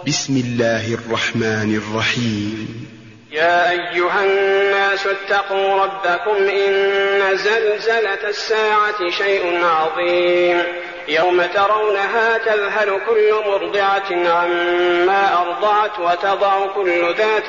بسم الله الرحمن الرحيم. يا أيها الناس اتقوا ربكم إن زلزلة الساعة شيء عظيم يوم ترونها تذهل كل مرضعة عما أرضعت وتضع كل ذات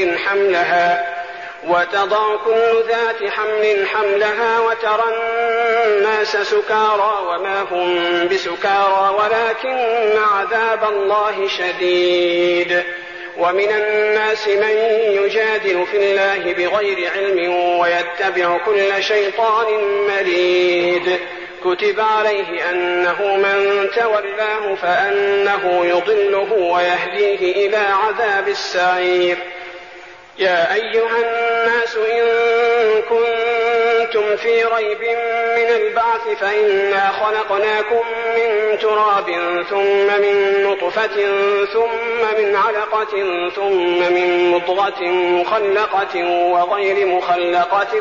حمل حملها وترى الناس سكارى وما هم بسكارى ولكن عذاب الله شديد. ومن الناس من يجادل في الله بغير علم ويتبع كل شيطان مريد. كتب عليه أنه من تولاه فأنه يضله ويهديه إلى عذاب السعير. يا أيها الناس إن كنتم في ريب من البعث فإنا خلقناكم من تراب ثم من نطفة ثم من علقة ثم من مضغة مخلقة وغير مخلقة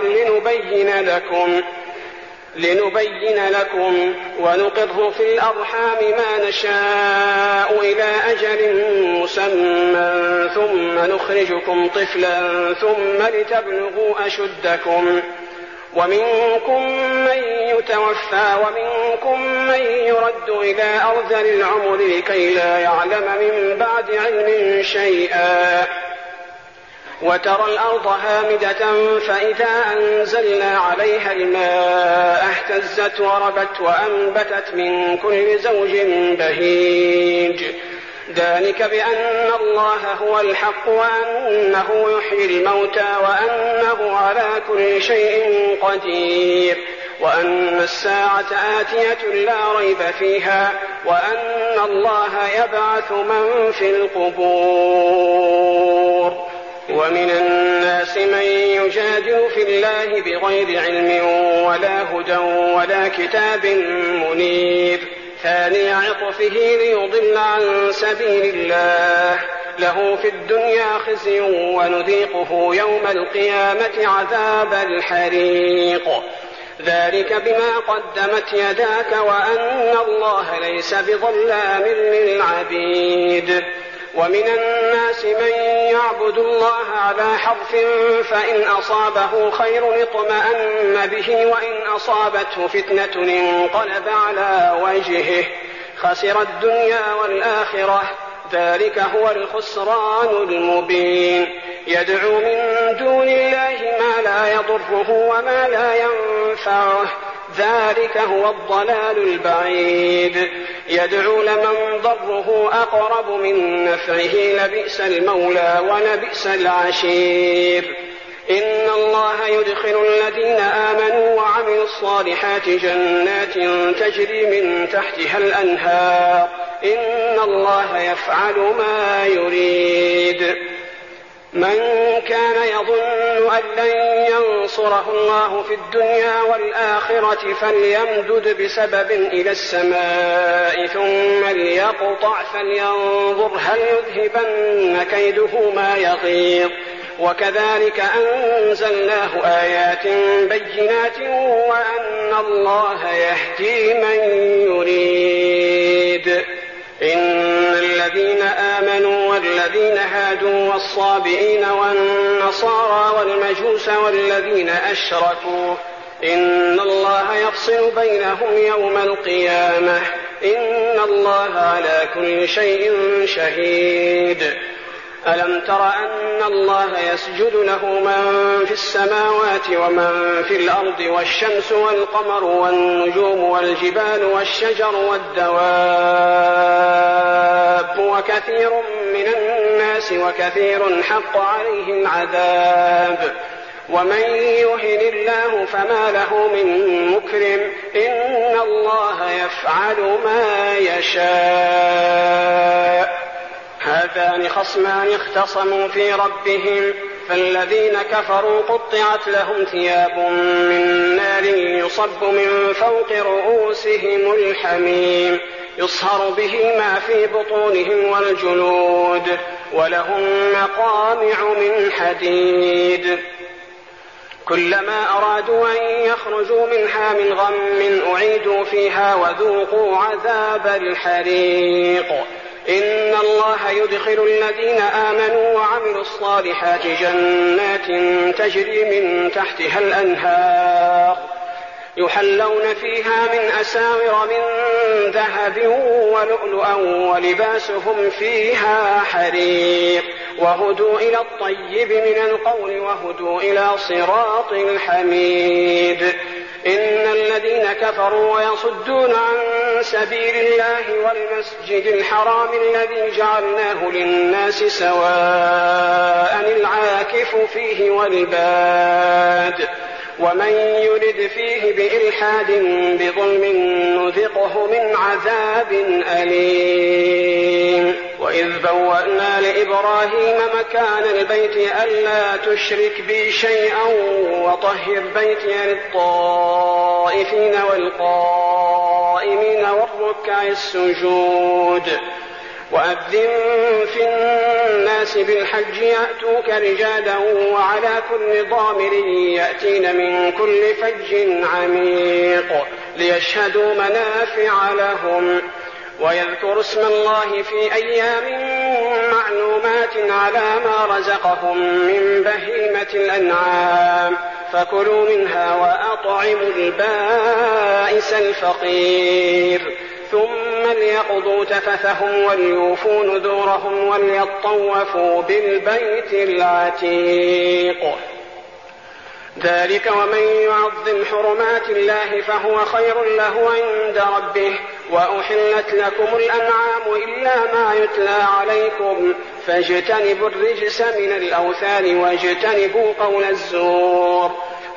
لنبين لكم ونقر في الأرحام ما نشاء إلى أجل مسمى ثم نخرجكم طفلا ثم لتبلغوا أشدكم ومنكم من يتوفى ومنكم من يرد إلى أرذل العمر لكي لا يعلم من بعد علم شيئا. وترى الأرض هامدة فإذا أنزلنا عليها الماء اهتزت وربت وأنبتت من كل زوج بهيج. ذلك بأن الله هو الحق وأنه يحيي الموتى وأنه على كل شيء قدير وأن الساعة آتية لا ريب فيها وأن الله يبعث من في القبور. ومن الناس من يجادل في الله بغير علم ولا هدى ولا كتاب منير. ثاني عطفه ليضل عن سبيل الله له في الدنيا خزي ونذيقه يوم القيامة عذاب الحريق. ذلك بما قدمت يداك وأن الله ليس بظلام للعبيد. ومن الناس من يعبد الله على حرف فإن أصابه خير اطمأن به وإن أصابته فتنة انقلب على وجهه خسر الدنيا والآخرة. ذلك هو الخسران المبين. يدعو من دون الله ما لا يضره وما لا ينفعه ذلك هو الضلال البعيد. يدعو لمن ضره أقرب من نفعه لبئس المولى ولبئس العشير. إن الله يدخل الذين آمنوا وعملوا الصالحات جنات تجري من تحتها الأنهار إن الله يفعل ما يريد. من كان يظن أن لن ينصره الله في الدنيا والآخرة فليمدد بسبب إلى السماء ثم ليقطع فلينظر هل يذهبن كيده ما يغيظ. وكذلك أنزلناه آيات بينات وأن الله يهدي من يريد. إن الذين آمنوا والذين هادوا والصابئين والنصارى والمجوس والذين أشركوا إن الله يفصل بينهم يوم القيامة إن الله على كل شيء شهيد. ألم تر أن الله يسجد له من في السماوات ومن في الأرض والشمس والقمر والنجوم والجبال والشجر والدواب وكثير من الناس وكثير حق عليه العذاب. ومن يهن الله فما له من مكرم إن الله يفعل ما يشاء. هذان خصمان اختصموا في ربهم فالذين كفروا قطعت لهم ثياب من نار يصب من فوق رؤوسهم الحميم يصهر به ما في بطونهم والجلود ولهم مقامع من حديد. كلما أرادوا أن يخرجوا منها من غم أعيدوا فيها وذوقوا عذاب الحريق. إن الله يدخل الذين آمنوا وعملوا الصالحات جنات تجري من تحتها الأنهار يحلون فيها من أساور من ذهب ولؤلؤا ولباسهم فيها حرير وهدوا إلى الطيب من القول وهدوا إلى صراط الحميد. إن الذين كفروا ويصدون عن سبيل الله والمسجد الحرام الذي جعلناه للناس سواء العاكف فيه والباد ومن يرد فيه بإلحاد بظلم نذقه من عذاب أليم. وإذ بوأنا لإبراهيم مكان البيت ألا تشرك بي شيئا وطهر بيتي للطائفين والقائمين والركع السجود وأذن في الناس بالحج يأتوك رجالا وعلى كل ضامر يأتين من كل فج عميق ليشهدوا منافع لهم ويذكروا اسم الله في أيام معلومات على ما رزقهم من بهيمة الأنعام فكلوا منها وأطعموا البائس الفقير ثم ليقضوا تفثهم وليوفوا نذورهم وليطوفوا بالبيت العتيق. ذلك ومن يعظم حرمات الله فهو خير له عند ربه. وأحلت لكم الأنعام إلا ما يتلى عليكم فاجتنبوا الرجس من الأوثان واجتنبوا قول الزور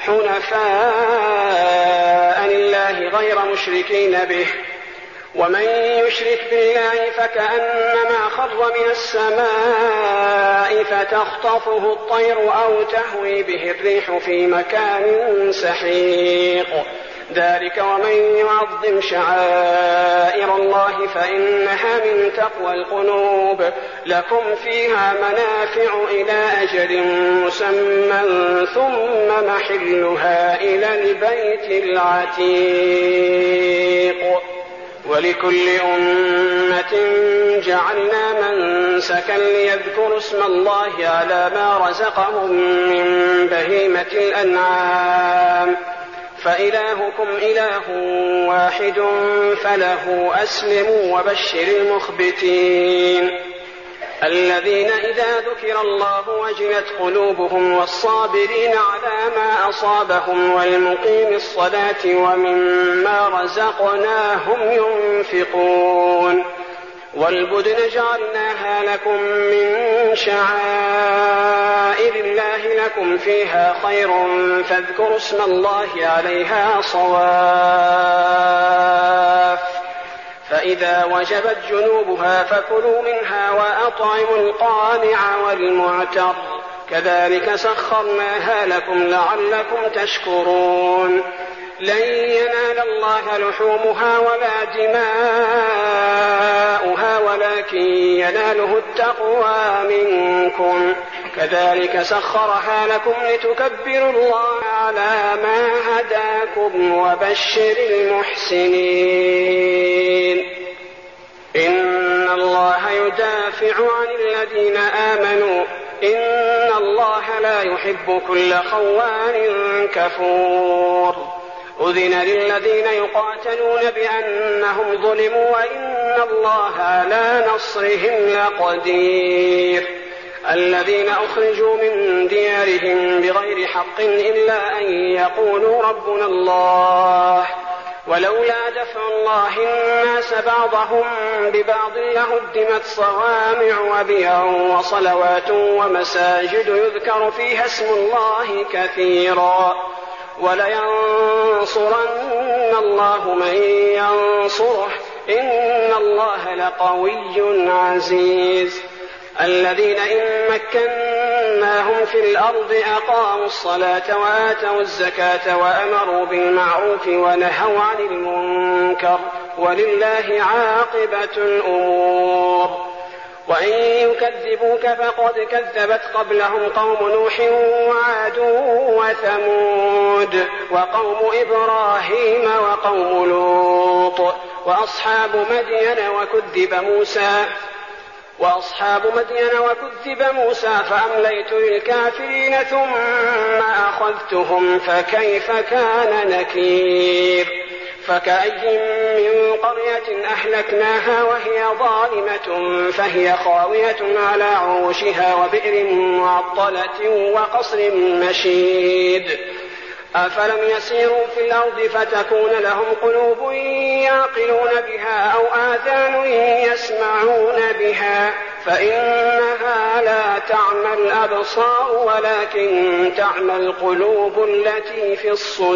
حنفاء لله غير مشركين به. ومن يشرك بالله فكأنما خر من السماء فتخطفه الطير أو تهوي به الريح في مكان سحيق. ذلك ومن يعظم شعائر الله فإنها من تقوى القلوب. لكم فيها منافع إلى أجل مسمى ثم محلها إلى البيت العتيق. ولكل أمة جعلنا منسكا ليذكروا اسم الله على ما رزقهم من بهيمة الأنعام فإلهكم إله واحد فله أسلموا وبشر المخبتين الذين إذا ذكر الله وجلت قلوبهم والصابرين على ما أصابهم والمقيم الصلاة ومما رزقناهم ينفقون. والبدن جعلناها لكم من شعائر الله لكم فيها خير فاذكروا اسم الله عليها صواف فإذا وجبت جنوبها فكلوا منها وأطعموا القانع والمعتر كذلك سخرناها لكم لعلكم تشكرون. لن ينال الله لحومها ولا دماؤها ولكن يناله التقوى منكم كذلك سخرها لكم لتكبروا الله على ما هداكم وبشر المحسنين. إن الله يدافع عن الذين آمنوا إن الله لا يحب كل خوان كفور. أذن للذين يقاتلون بأنهم ظلموا وإن الله على نصرهم لقدير. الذين أخرجوا من ديارهم بغير حق إلا أن يقولوا ربنا الله ولولا دفع الله الناس بعضهم ببعض لهدمت صوامع وبيع وصلوات ومساجد يذكر فيها اسم الله كثيرا ولينصرن الله من ينصره إن الله لقوي عزيز. الذين إن مكناهم في الأرض أقاموا الصلاة وآتوا الزكاة وأمروا بالمعروف ونهوا عن المنكر ولله عاقبة الأمور. وإن يكذبوك فقد كذبت قبلهم قوم نوح وعاد وثمود وقوم إبراهيم وقوم لوط وأصحاب مدين وكذب موسى وأصحاب مدين وكذب موسى فأمليت للكافرين ثم أخذتهم فكيف كان نكير فكأي من قرية أهلكناها وهي ظالمة فهي خاوية على عروشها وبئر معطلة وقصر مشيد أفلم يسيروا في الأرض فتكون لهم قلوب يعقلون بها أو آذان يسمعون بها فإنها لا تعمى الأبصار ولكن تعمى القلوب التي في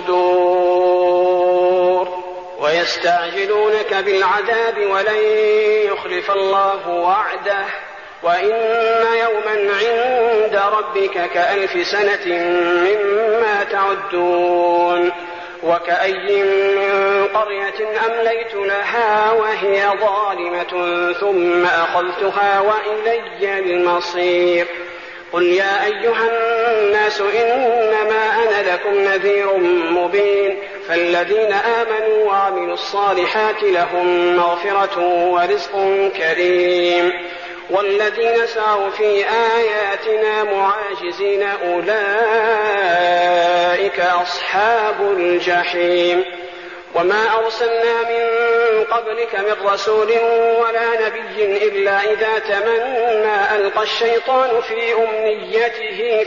الصدور ويستعجلونك بالعذاب ولن يخلف الله وعده وإن يوما عند ربك كألف سنة مما تعدون وكأي من قرية أمليت لها وهي ظالمة ثم أخذتها وإلي المصير قل يا أيها الناس إنما أنا لكم نذير مبين فالذين آمنوا وعملوا الصالحات لهم مغفرة ورزق كريم والذين سعوا في آياتنا معاجزين أولئك أصحاب الجحيم وما أرسلنا من قبلك من رسول ولا نبي إلا إذا تمنى ألقى الشيطان في أمنيته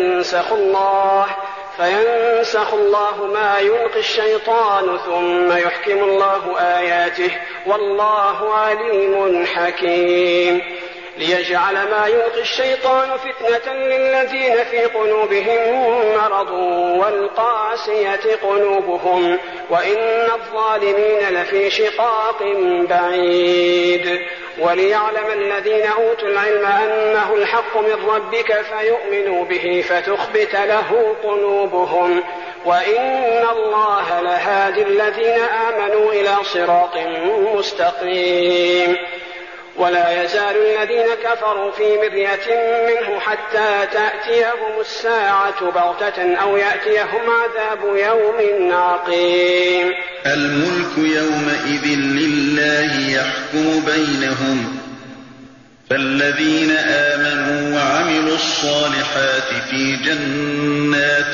فينسخ الله ما يلقي الشيطان ثم يحكم الله آياته والله عليم حكيم ليجعل ما يلقي الشيطان فتنة للذين في قلوبهم مرض والقاسية قلوبهم وإن الظالمين لفي شقاق بعيد وليعلم الذين أوتوا العلم أنه الحق من ربك فيؤمنوا به فتخبت له قلوبهم وإن الله لهادي الذين آمنوا إلى صراط مستقيم ولا يزال الذين كفروا في مرية منه حتى تأتيهم الساعة بغتة أو يأتيهم عذاب يوم عقيم الملك يومئذ لله يحكم بينهم فالذين آمنوا وعملوا الصالحات في جنات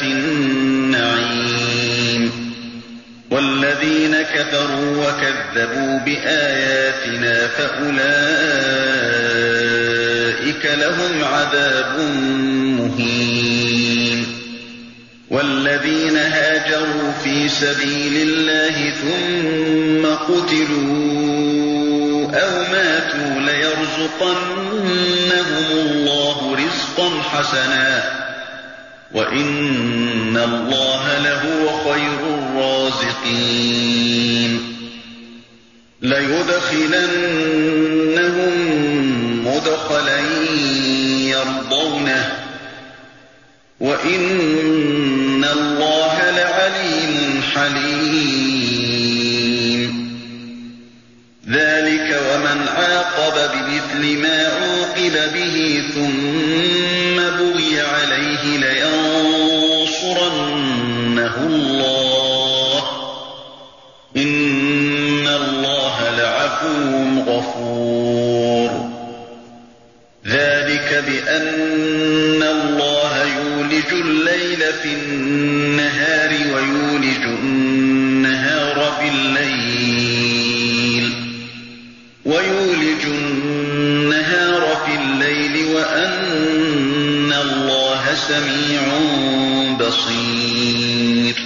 النعيم والذين كفروا وكذبوا بآياتنا فأولئك لهم عذاب مهين والذين هاجروا في سبيل الله ثم قتلوا أو ماتوا ليرزقنهم الله رزقا حسنا وإن الله لهو خير الرازقين ليدخلنهم مدخلا يرضونه وإن الله لعليم حليم ذلك ومن عاقب بمثل ما عوقب به ثم بغي عليه لينصرنه الله إن الله لعفو غفور ذلك بأن الله يولج الليل في النهار ويولج النهار في الليل وأن الله سميع بصير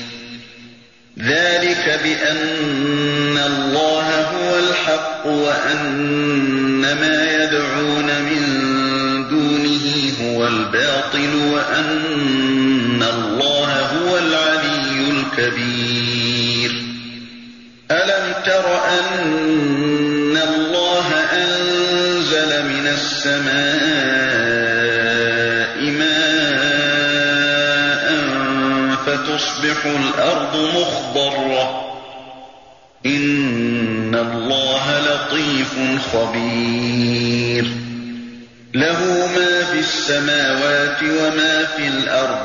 ذلك بأن الله هو الحق وأن ما يدعون من دونه هو الباطل وأن الله هو العلي الكبير ألم تر أن الله أنزل من السماء ماء فتصبح الأرض مخضرة إن الله لطيف خبير له ما في السماوات وما في الأرض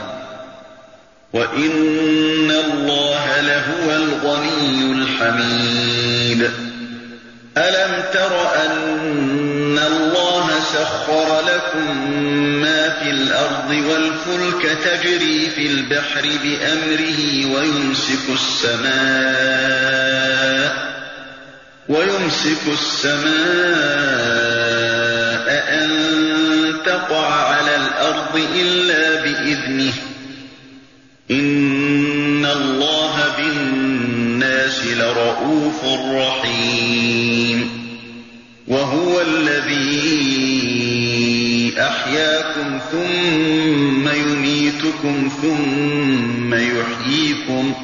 وإن الله لهو الغني الحميد ألم تر أن اللَّهَ سَخَّرَ لَكُم مَّا فِي الْأَرْضِ وَالْفُلْكَ تَجْرِي فِي الْبَحْرِ بِأَمْرِهِ وَيُمْسِكُ السَّمَاءَ أَن تَقَعَ عَلَى الْأَرْضِ إِلَّا بِإِذْنِهِ ۗ إِنَّ اللَّهَ بِالنَّاسِ لَرَءُوفٌ رَّحِيمٌ وَهُوَ الَّذِي أَحْيَاكُمْ ثُمَّ يُمِيتُكُمْ ثُمَّ يُحْيِيكُمْ ۗ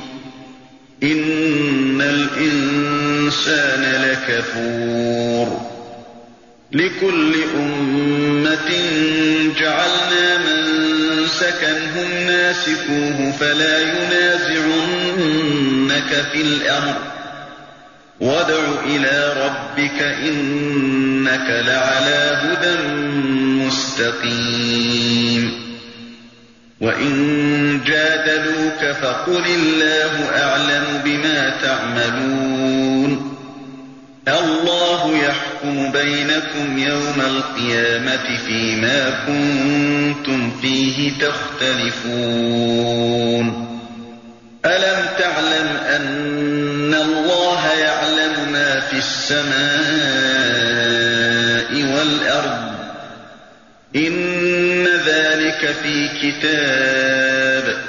إِنَّ الْإِنسَانَ لَكَفُورٌ لِكُلِّ أُمَّةٍ جَعَلْنَا مَنسَكًا هُمْ نَاسِكُوهُ فَلَا يُنَازِعُنَّكَ فِي الْأَمْرِ ۚ وَادْعُ إِلَىٰ رَبِّكَ إِنَّكَ لَعَلَىٰ هُدًى مُّسْتَقِيمٍ وَإِن جَادَلُوكَ فَقُلِ اللَّهُ أَعْلَمُ بِمَا تَعْمَلُونَ اللَّهُ يَحْكُمُ بَيْنَكُمْ يَوْمَ الْقِيَامَةِ فِيمَا كُنتُمْ فِيهِ تَخْتَلِفُونَ أَلَمْ تَعْلَمْ أَنَّ اللَّهَ يَعْلَمُ مَا فِي السَّمَاءِ وَالْأَرْضِ ۗ إِنَّ ذَلِكَ فِي كِتَابٍ ۚ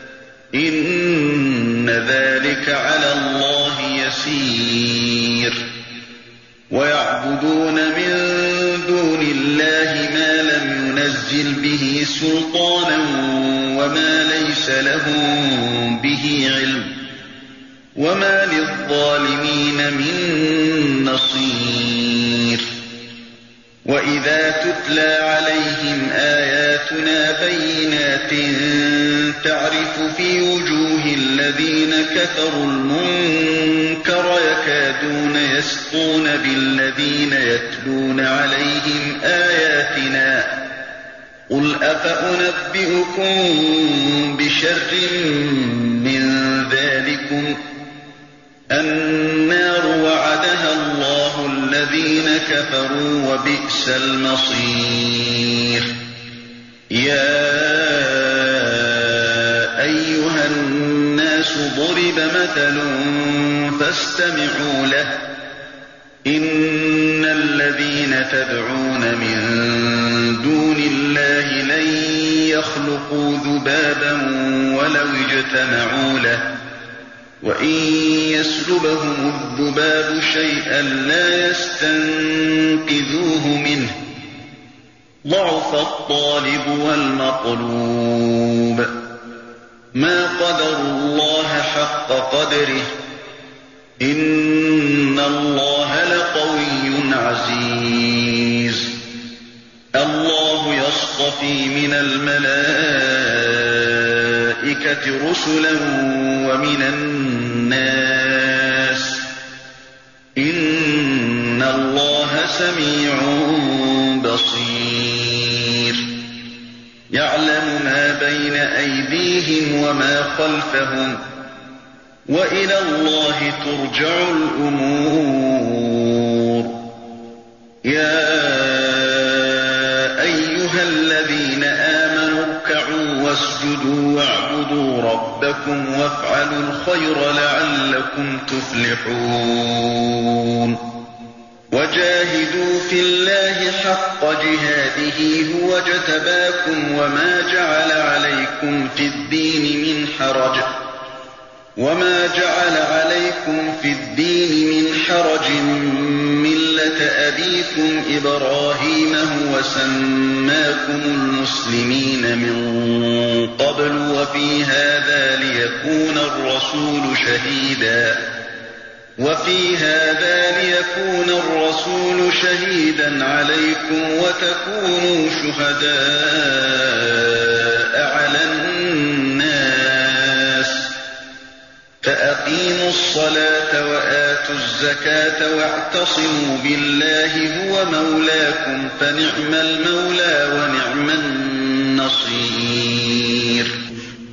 إِنَّ ذَلِكَ عَلَى اللَّهِ يَسِيرٌ وَيَعْبُدُونَ مِن دُونِ اللَّهِ مَا لَمْ يُنَزِّلْ بِهِ سُلْطَانًا وَمَا لَيْسَ لَهُم بِهِ عِلْمٌ ۗ وَمَا لِلظَّالِمِينَ مِن نَّصِيرٍ وَإِذَا تُتْلَىٰ عَلَيْهِمْ آيَاتُنَا بَيِّنَاتٍ تَعْرِفُ فِي وُجُوهِ الَّذِينَ كَفَرُوا الْمُنكَرَ يَكَادُونَ يَسْطُونَ بِالَّذِينَ يَتْلُونَ عَلَيْهِمْ آيَاتِنَا ۗ قُلْ أَفَأُنَبِّئُكُم بِشَرٍّ مِّن ذَٰلِكُمُ ۗ النَّارُ وَعَدَهَا اللَّهُ الَّذِينَ كَفَرُوا ۖ وَبِئْسَ الْمَصِيرُ يَا أَيُّهَا النَّاسُ ضُرِبَ مَثَلٌ فَاسْتَمِعُوا لَهُ ۚ إِنَّ الَّذِينَ تَدْعُونَ مِن دُونِ اللَّهِ لَن يَخْلُقُوا ذُبَابًا وَلَوِ اجْتَمَعُوا لَهُ ۖ وَإِن يَسْلُبْهُمُ الذُّبَابُ شَيْئًا لَّا يَسْتَنقِذُوهُ مِنْهُ ۚ ضَعُفَ الطَّالِبُ وَالْمَطْلُوبُ مَا قَدَرُوا اللَّهَ حَقَّ قَدْرِهِ ۗ إِنَّ اللَّهَ لَقَوِيٌّ عَزِيزٌ اللَّهُ يَصْطَفِي مِنَ الْمَلَائِكَةِ رُسُلًا وَمِنَ النَّاسِ ۚ إِنَّ اللَّهَ سَمِيعٌ بَصِيرٌ يَعْلَمُ مَا بَيْنَ أَيْدِيهِمْ وَمَا خَلْفَهُمْ ۗ وَإِلَى اللَّهِ تُرْجَعُ الْأُمُورُ يَا أَيُّهَا الَّذِينَ آمَنُوا ارْكَعُوا وَاسْجُدُوا وَاعْبُدُوا رَبَّكُمْ وَافْعَلُوا الْخَيْرَ لَعَلَّكُمْ تُفْلِحُونَ وَجَاهِدُوا فِي اللَّهِ حَقَّ جِهَادِهِ هُوَ اجْتَبَاكُمْ وَمَا جَعَلَ عَلَيْكُمْ فِي الدِّينِ مِنْ حَرَجٍ مِّلَّةَ أَبِيكُمْ إِبْرَاهِيمَ هُوَ سَمَّاكُمُ الْمُسْلِمِينَ مِن قَبْلُ وَفِي هَٰذَا لِيَكُونَ الرَّسُولُ شَهِيدًا عَلَيْكُمْ وَتَكُونُوا شُهَدَاءَ عَلَى النَّاسِ ۚ فَأَقِيمُوا الصَّلَاةَ وَآتُوا الزَّكَاةَ وَاعْتَصِمُوا بِاللَّهِ هُوَ مَوْلَاكُمْ ۖ فَنِعْمَ الْمَوْلَىٰ وَنِعْمَ النَّصِيرُ